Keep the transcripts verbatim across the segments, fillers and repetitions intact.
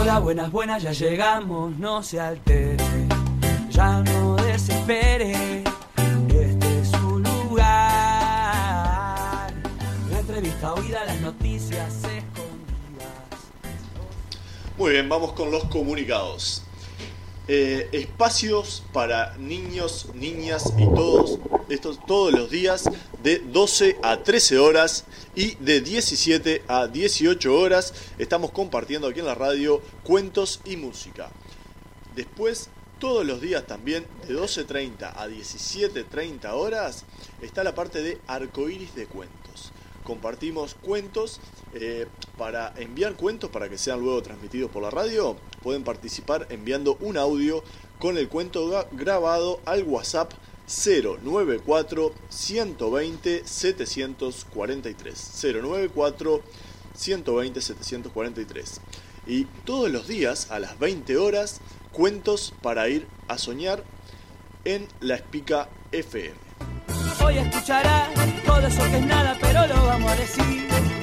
Hola, buenas, buenas, ya llegamos, no se altere, ya no desespere, este es su lugar. La entrevista oída, las noticias escondidas. Muy bien, vamos con los comunicados. Eh, espacios para niños, niñas y todos estos todos los días de doce a trece horas y de diecisiete a dieciocho horas. Estamos compartiendo aquí en la radio cuentos y música. Después, todos los días también de doce treinta a diecisiete treinta horas está la parte de Arcoiris de Cuentos. Compartimos cuentos. Eh, para enviar cuentos para que sean luego transmitidos por la radio, pueden participar enviando un audio con el cuento grabado al WhatsApp cero noventa y cuatro, ciento veinte, setecientos cuarenta y tres cero noventa y cuatro, ciento veinte, setecientos cuarenta y tres. Y todos los días a las veinte horas, cuentos para ir a soñar en La Espica F M. Hoy escuchará todo eso que es nada, pero lo vamos a decir.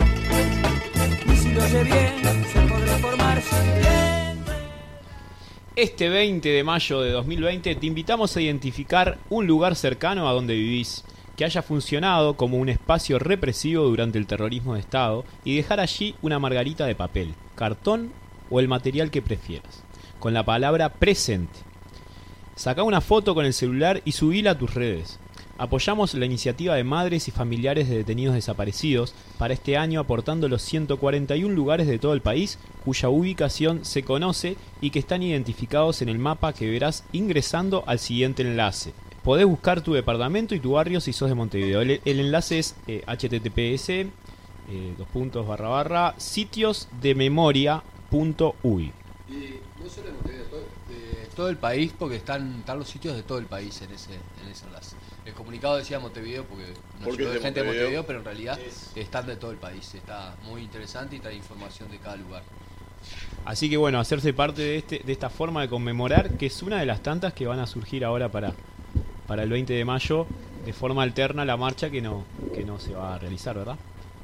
Y si lo oye bien, se podrá formar siempre. Este veinte de mayo de dos mil veinte te invitamos a identificar un lugar cercano a donde vivís, que haya funcionado como un espacio represivo durante el terrorismo de Estado, y dejar allí una margarita de papel, cartón o el material que prefieras, con la palabra presente. Sacá una foto con el celular y subila a tus redes. Apoyamos la iniciativa de madres y familiares de detenidos desaparecidos para este año, aportando los ciento cuarenta y uno lugares de todo el país cuya ubicación se conoce y que están identificados en el mapa que verás ingresando al siguiente enlace. Podés buscar tu departamento y tu barrio si sos de Montevideo. El, el enlace es eh, https eh, dos puntos barra barra sitios de memoria punto uy. Y no solo de Montevideo, todo, de todo el país, porque están, están los sitios de todo el país en ese, en ese enlace. El comunicado decía Montevideo porque no porque llegó de gente Montevideo, de Montevideo, pero en realidad es... están de todo el país. Está muy interesante y trae información de cada lugar. Así que bueno, hacerse parte de este de esta forma de conmemorar, que es una de las tantas que van a surgir ahora para, para el veinte de mayo, de forma alterna a la marcha que no, que no se va a realizar, ¿verdad?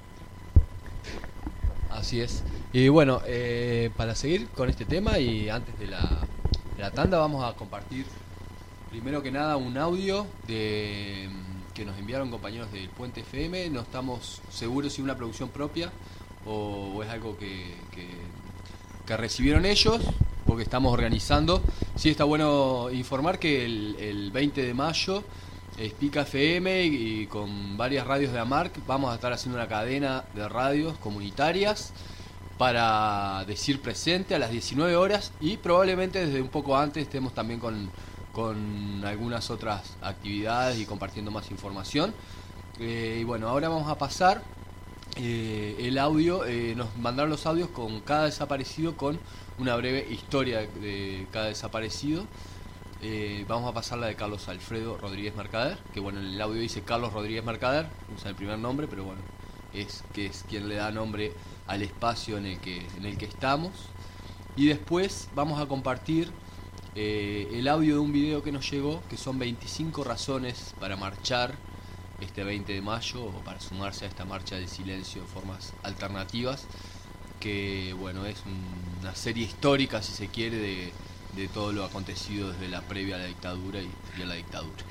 Así es. Y bueno, eh, para seguir con este tema y antes de la, de la tanda, vamos a compartir primero que nada un audio de que nos enviaron compañeros del Puente F M. No estamos seguros si es una producción propia o, o es algo que, que, que recibieron ellos, porque estamos organizando. Sí, está bueno informar que el, el veinte de mayo Espica F M y, y con varias radios de AMARC vamos a estar haciendo una cadena de radios comunitarias para decir presente a las diecinueve horas, y probablemente desde un poco antes estemos también con, con algunas otras actividades y compartiendo más información. Eh, y bueno, ahora vamos a pasar eh, el audio. Eh, nos mandaron los audios con cada desaparecido, con una breve historia de cada desaparecido. Eh, vamos a pasar la de Carlos Alfredo Rodríguez Mercader, que bueno, en el audio dice Carlos Rodríguez Mercader, usa el primer nombre, pero bueno, es que es quien le da nombre al espacio en el que, en el que estamos. Y después vamos a compartir eh, el audio de un video que nos llegó, que son veinticinco razones para marchar este veinte de mayo, o para sumarse a esta marcha del silencio de formas alternativas, que bueno, es un, una serie histórica, si se quiere, de de todo lo acontecido desde la previa a la dictadura y, y a la dictadura.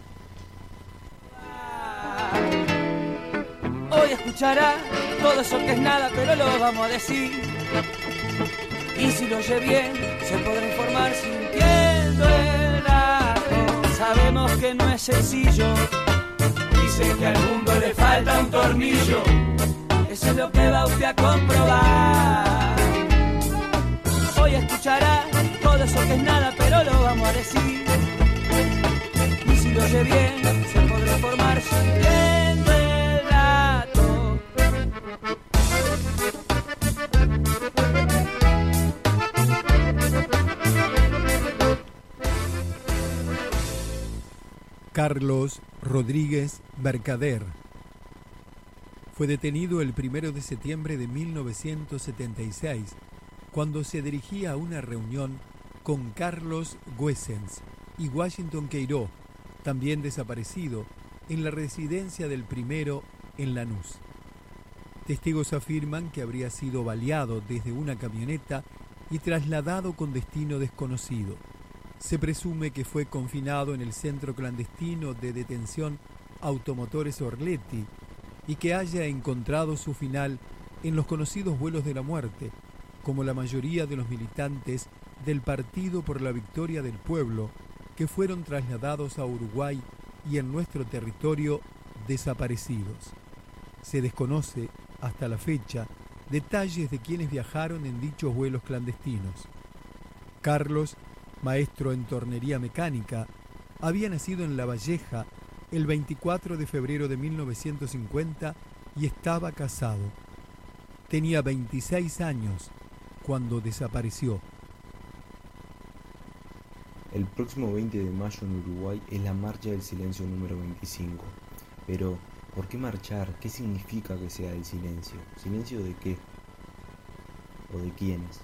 Hoy escuchará todo eso que es nada, pero lo vamos a decir. Y si lo oye bien, se podrá informar sintiendo el dato. Sabemos que no es sencillo. Dicen que al mundo le falta un tornillo. Eso es lo que va usted a comprobar. Hoy escuchará todo eso que es nada, pero lo vamos a decir. Y si lo oye bien, se podrá formar sintiendo el dato. Carlos Rodríguez Mercader fue detenido el primero de septiembre de mil novecientos setenta y seis cuando se dirigía a una reunión con Carlos Güessens y Washington Queiró, también desaparecido, en la residencia del primero en Lanús. Testigos afirman que habría sido baleado desde una camioneta y trasladado con destino desconocido. Se presume que fue confinado en el centro clandestino de detención Automotores Orletti y que haya encontrado su final en los conocidos vuelos de la muerte, como la mayoría de los militantes del Partido por la Victoria del Pueblo, que fueron trasladados a Uruguay y en nuestro territorio desaparecidos. Se desconoce, hasta la fecha, detalles de quienes viajaron en dichos vuelos clandestinos. Carlos, maestro en tornería mecánica, había nacido en La Valleja el veinticuatro de febrero de mil novecientos cincuenta y estaba casado. Tenía veintiséis años cuando desapareció. El próximo veinte de mayo en Uruguay es la Marcha del Silencio número veinticinco. Pero, ¿por qué marchar? ¿Qué significa que sea el silencio? ¿Silencio de qué? ¿O de quiénes?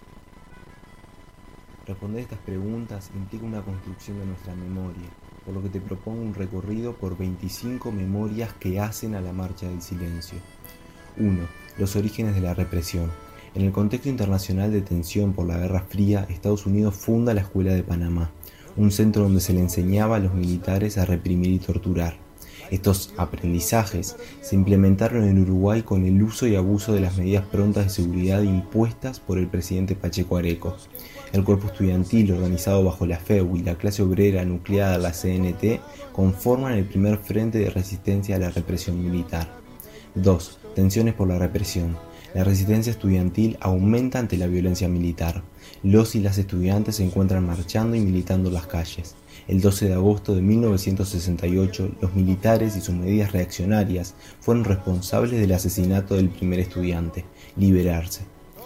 Responder estas preguntas implica una construcción de nuestra memoria, por lo que te propongo un recorrido por veinticinco memorias que hacen a la Marcha del Silencio. uno. Los orígenes de la represión. En el contexto internacional de tensión por la Guerra Fría, Estados Unidos funda la Escuela de Panamá, un centro donde se le enseñaba a los militares a reprimir y torturar. Estos aprendizajes se implementaron en Uruguay con el uso y abuso de las medidas prontas de seguridad impuestas por el presidente Pacheco Areco. El cuerpo estudiantil, organizado bajo la F E U y la clase obrera nucleada a la C N T, conforman el primer frente de resistencia a la represión militar. dos. Tensiones por la represión. La resistencia estudiantil aumenta ante la violencia militar. Los y las estudiantes se encuentran marchando y militando en las calles. El doce de agosto de mil novecientos sesenta y ocho, los militares y sus medidas reaccionarias fueron responsables del asesinato del primer estudiante. Liberarse.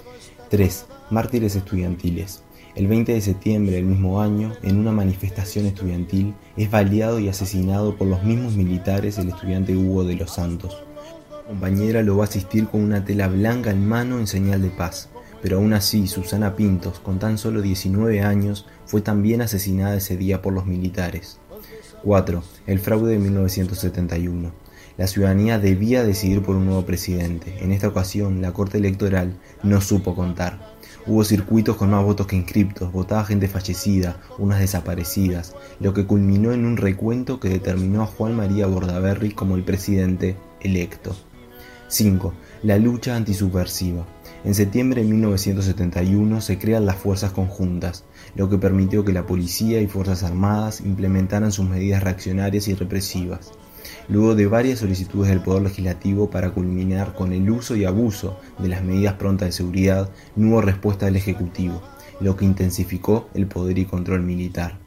tres. Mártires estudiantiles. El veinte de septiembre del mismo año, en una manifestación estudiantil, es baleado y asesinado por los mismos militares el estudiante Hugo de los Santos. Su compañera lo va a asistir con una tela blanca en mano en señal de paz, pero aún así Susana Pintos, con tan solo diecinueve años, fue también asesinada ese día por los militares. cuatro. El fraude de mil novecientos setenta y uno. La ciudadanía debía decidir por un nuevo presidente. En esta ocasión, la Corte Electoral no supo contar. Hubo circuitos con más votos que inscriptos, votaba gente fallecida, unas desaparecidas, lo que culminó en un recuento que determinó a Juan María Bordaberry como el presidente electo. cinco. La lucha antisubversiva. En septiembre de mil novecientos setenta y uno se crean las Fuerzas Conjuntas, lo que permitió que la policía y Fuerzas Armadas implementaran sus medidas reaccionarias y represivas. Luego de varias solicitudes del Poder Legislativo para culminar con el uso y abuso de las medidas prontas de seguridad, no hubo respuesta del Ejecutivo, lo que intensificó el poder y control militar.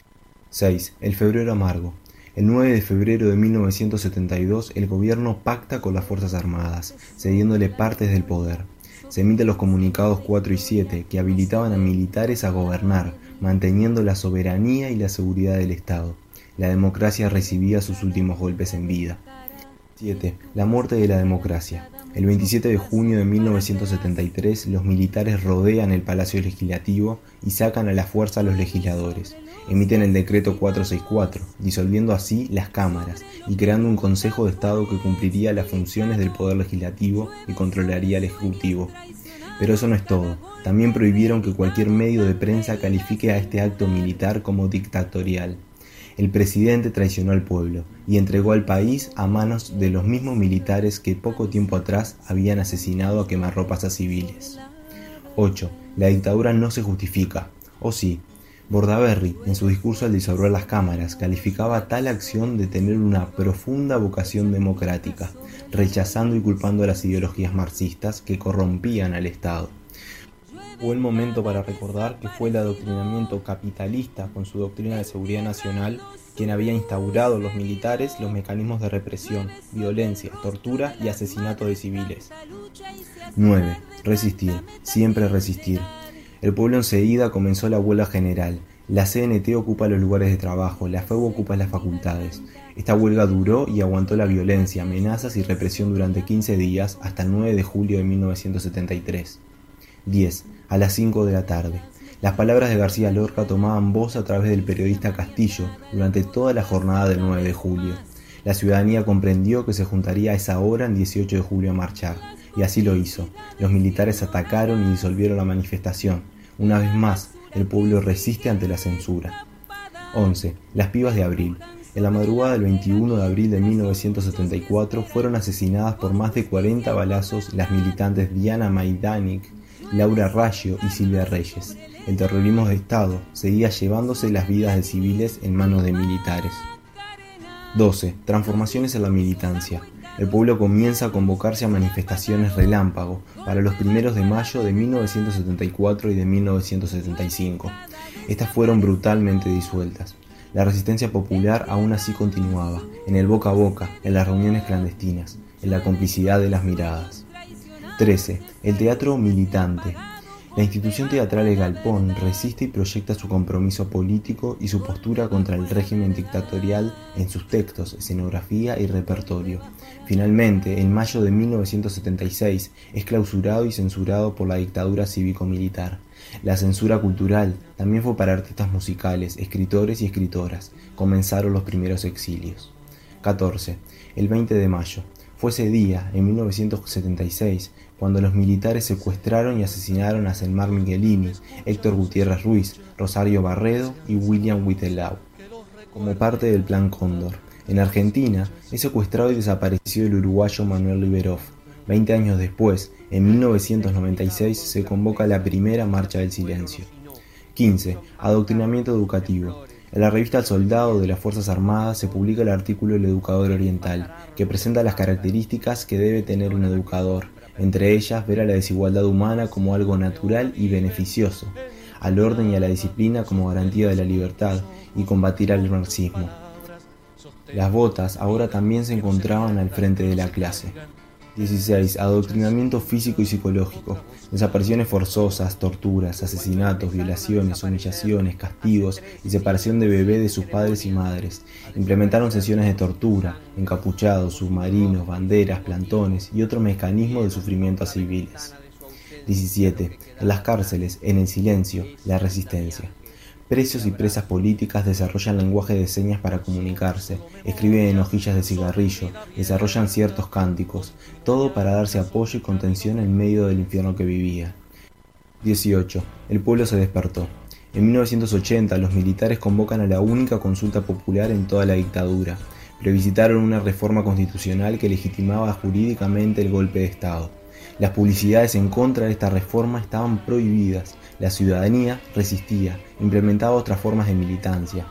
seis. El febrero amargo. El nueve de febrero de mil novecientos setenta y dos, el gobierno pacta con las Fuerzas Armadas, cediéndole partes del poder. Se emiten los comunicados cuatro y siete, que habilitaban a militares a gobernar, manteniendo la soberanía y la seguridad del Estado. La democracia recibía sus últimos golpes en vida. siete. La muerte de la democracia. El veintisiete de junio de mil novecientos setenta y tres, los militares rodean el Palacio Legislativo y sacan a la fuerza a los legisladores. Emiten el decreto cuatrocientos sesenta y cuatro, disolviendo así las cámaras y creando un Consejo de Estado que cumpliría las funciones del Poder Legislativo y controlaría al Ejecutivo. Pero eso no es todo. También prohibieron que cualquier medio de prensa califique a este acto militar como dictatorial. El presidente traicionó al pueblo y entregó al país a manos de los mismos militares que poco tiempo atrás habían asesinado a quemarropas a civiles. ocho. La dictadura no se justifica. ¿O sí? Bordaberry, en su discurso al disolver las cámaras, calificaba tal acción de tener una profunda vocación democrática, rechazando y culpando a las ideologías marxistas que corrompían al Estado. Fue el momento para recordar que fue el adoctrinamiento capitalista con su doctrina de seguridad nacional quien había instaurado los militares los mecanismos de represión, violencia, tortura y asesinato de civiles. nueve. Resistir, siempre resistir. El pueblo enseguida comenzó la huelga general. La C N T ocupa los lugares de trabajo, la F E U ocupa las facultades. Esta huelga duró y aguantó la violencia, amenazas y represión durante quince días hasta el nueve de julio de mil novecientos setenta y tres. diez. A las cinco de la tarde. Las palabras de García Lorca tomaban voz a través del periodista Castillo durante toda la jornada del nueve de julio. La ciudadanía comprendió que se juntaría a esa hora el dieciocho de julio a marchar, y así lo hizo. Los militares atacaron y disolvieron la manifestación. Una vez más, el pueblo resiste ante la censura. once. Las pibas de abril. En la madrugada del veintiuno de abril de mil novecientos setenta y cuatro fueron asesinadas por más de cuarenta balazos las militantes Diana Maidanek, Laura Raggio y Silvia Reyes. El terrorismo de Estado seguía llevándose las vidas de civiles en manos de militares. doce. Transformaciones en la militancia. El pueblo comienza a convocarse a manifestaciones relámpago para los primeros de mayo de mil novecientos setenta y cuatro y de mil novecientos setenta y cinco. Estas fueron brutalmente disueltas. La resistencia popular aún así continuaba, en el boca a boca, en las reuniones clandestinas, en la complicidad de las miradas. trece. El teatro militante. La institución teatral El Galpón resiste y proyecta su compromiso político y su postura contra el régimen dictatorial en sus textos, escenografía y repertorio. Finalmente, en mayo de mil novecientos setenta y seis, es clausurado y censurado por la dictadura cívico-militar. La censura cultural también fue para artistas musicales, escritores y escritoras. Comenzaron los primeros exilios. catorce. El veinte de mayo. Fue ese día, en mil novecientos setenta y seis, cuando los militares secuestraron y asesinaron a Selmar Michelini, Héctor Gutiérrez Ruiz, Rosario Barredo y William Whitelau, como parte del Plan Cóndor. En Argentina, es secuestrado y desaparecido el uruguayo Manuel Liberov. Veinte años después, en mil novecientos noventa y seis, se convoca la primera Marcha del Silencio. quince. Adoctrinamiento educativo. En la revista El Soldado de las Fuerzas Armadas se publica el artículo El Educador Oriental, que presenta las características que debe tener un educador, entre ellas ver a la desigualdad humana como algo natural y beneficioso, al orden y a la disciplina como garantía de la libertad, y combatir al marxismo. Las botas ahora también se encontraban al frente de la clase. dieciséis. Adoctrinamiento físico y psicológico. Desapariciones forzosas, torturas, asesinatos, violaciones, humillaciones, castigos y separación de bebés de sus padres y madres. Implementaron sesiones de tortura, encapuchados, submarinos, banderas, plantones y otros mecanismos de sufrimiento a civiles. diecisiete. En las cárceles, en el silencio, la resistencia. Presos y presas políticas desarrollan lenguaje de señas para comunicarse, escriben en hojillas de cigarrillo, desarrollan ciertos cánticos, todo para darse apoyo y contención en medio del infierno que vivía. dieciocho. El pueblo se despertó. En mil novecientos ochenta los militares convocan a la única consulta popular en toda la dictadura. Plebiscitaron una reforma constitucional que legitimaba jurídicamente el golpe de Estado. Las publicidades en contra de esta reforma estaban prohibidas. La ciudadanía resistía, implementaba otras formas de militancia.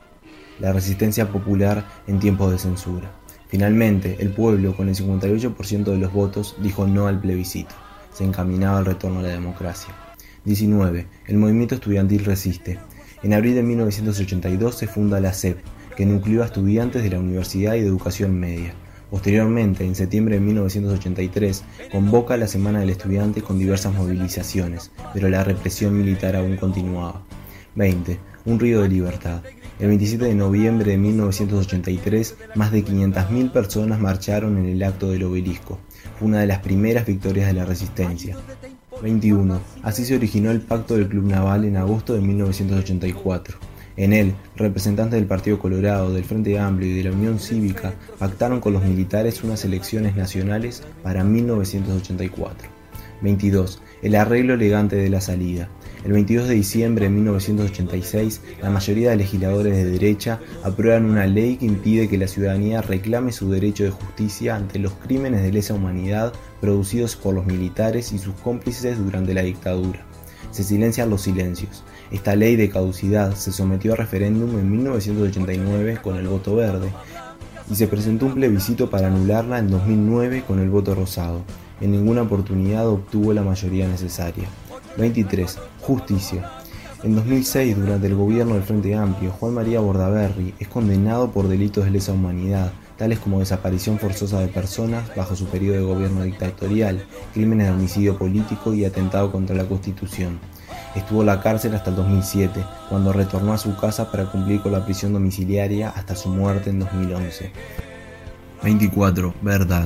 La resistencia popular en tiempos de censura. Finalmente, el pueblo, con el cincuenta y ocho por ciento de los votos, dijo no al plebiscito. Se encaminaba al retorno a la democracia. diecinueve. El movimiento estudiantil resiste. En abril de mil novecientos ochenta y dos se funda la C E P, que nucleó a estudiantes de la Universidad y de Educación Media. Posteriormente, en septiembre de mil novecientos ochenta y tres, convoca la Semana del Estudiante con diversas movilizaciones, pero la represión militar aún continuaba. veinte. Un río de libertad. El veintisiete de noviembre de mil novecientos ochenta y tres, más de quinientas mil personas marcharon en el acto del Obelisco. Fue una de las primeras victorias de la resistencia. veintiuno. Así se originó el Pacto del Club Naval en agosto de mil novecientos ochenta y cuatro. En él, representantes del Partido Colorado, del Frente Amplio y de la Unión Cívica pactaron con los militares unas elecciones nacionales para mil novecientos ochenta y cuatro. veintidós. El arreglo elegante de la salida. El veintidós de diciembre de mil novecientos ochenta y seis, la mayoría de legisladores de derecha aprueban una ley que impide que la ciudadanía reclame su derecho de justicia ante los crímenes de lesa humanidad producidos por los militares y sus cómplices durante la dictadura. Se silencian los silencios. Esta ley de caducidad se sometió a referéndum en mil novecientos ochenta y nueve con el voto verde y se presentó un plebiscito para anularla en dos mil nueve con el voto rosado. En ninguna oportunidad obtuvo la mayoría necesaria. veintitrés. Justicia. En dos mil seis, durante el gobierno del Frente Amplio, Juan María Bordaberry es condenado por delitos de lesa humanidad, tales como desaparición forzosa de personas bajo su periodo de gobierno dictatorial, crímenes de homicidio político y atentado contra la Constitución. Estuvo en la cárcel hasta el dos mil siete, cuando retornó a su casa para cumplir con la prisión domiciliaria hasta su muerte en dos mil once. veinticuatro. Verdad.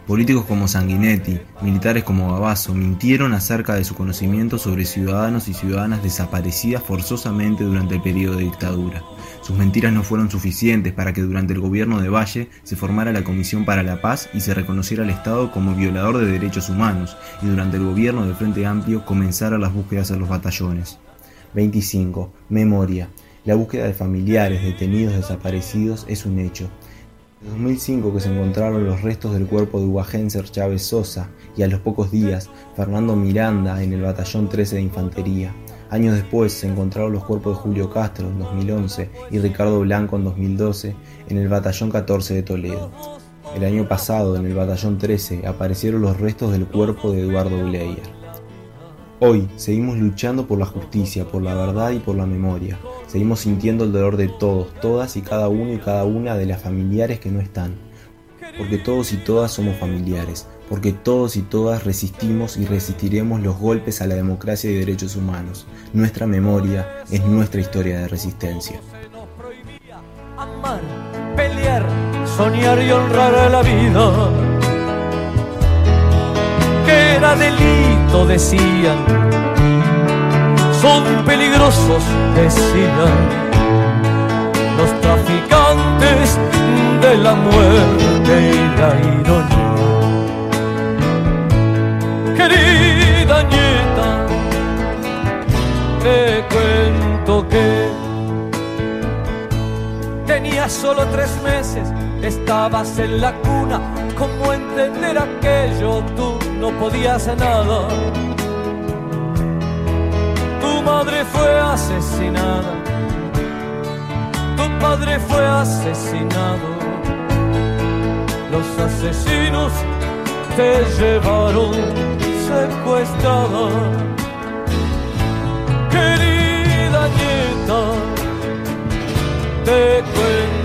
Políticos como Sanguinetti, militares como Gavazo, mintieron acerca de su conocimiento sobre ciudadanos y ciudadanas desaparecidas forzosamente durante el periodo de dictadura. Sus mentiras no fueron suficientes para que durante el gobierno de Valle se formara la Comisión para la Paz y se reconociera al Estado como violador de derechos humanos, y durante el gobierno del Frente Amplio comenzaran las búsquedas a los batallones. veinticinco. Memoria. La búsqueda de familiares, detenidos, desaparecidos es un hecho. En dos mil cinco que se encontraron los restos del cuerpo de Hugo Genser Chávez Sosa y a los pocos días Fernando Miranda en el batallón trece de Infantería. Años después se encontraron los cuerpos de Julio Castro en dos mil once y Ricardo Blanco en dos mil doce en el batallón catorce de Toledo. El año pasado en el batallón trece aparecieron los restos del cuerpo de Eduardo Bleier. Hoy seguimos luchando por la justicia, por la verdad y por la memoria. Seguimos sintiendo el dolor de todos, todas y cada uno y cada una de las familiares que no están. Porque todos y todas somos familiares. Porque todos y todas resistimos y resistiremos los golpes a la democracia y derechos humanos. Nuestra memoria es nuestra historia de resistencia. Se nos prohibía amar, pelear, soñar y honrar a la vida. Que era delito, decían. Son peligrosos, decían los traficantes de la muerte y la ironía. Querida nieta, te cuento que tenías solo tres meses, estabas en la cuna. ¿Cómo entender aquello? Tú no podías nada. Tu madre fue asesinada, tu padre fue asesinado. Los asesinos te llevaron secuestrada. Querida nieta, te cuento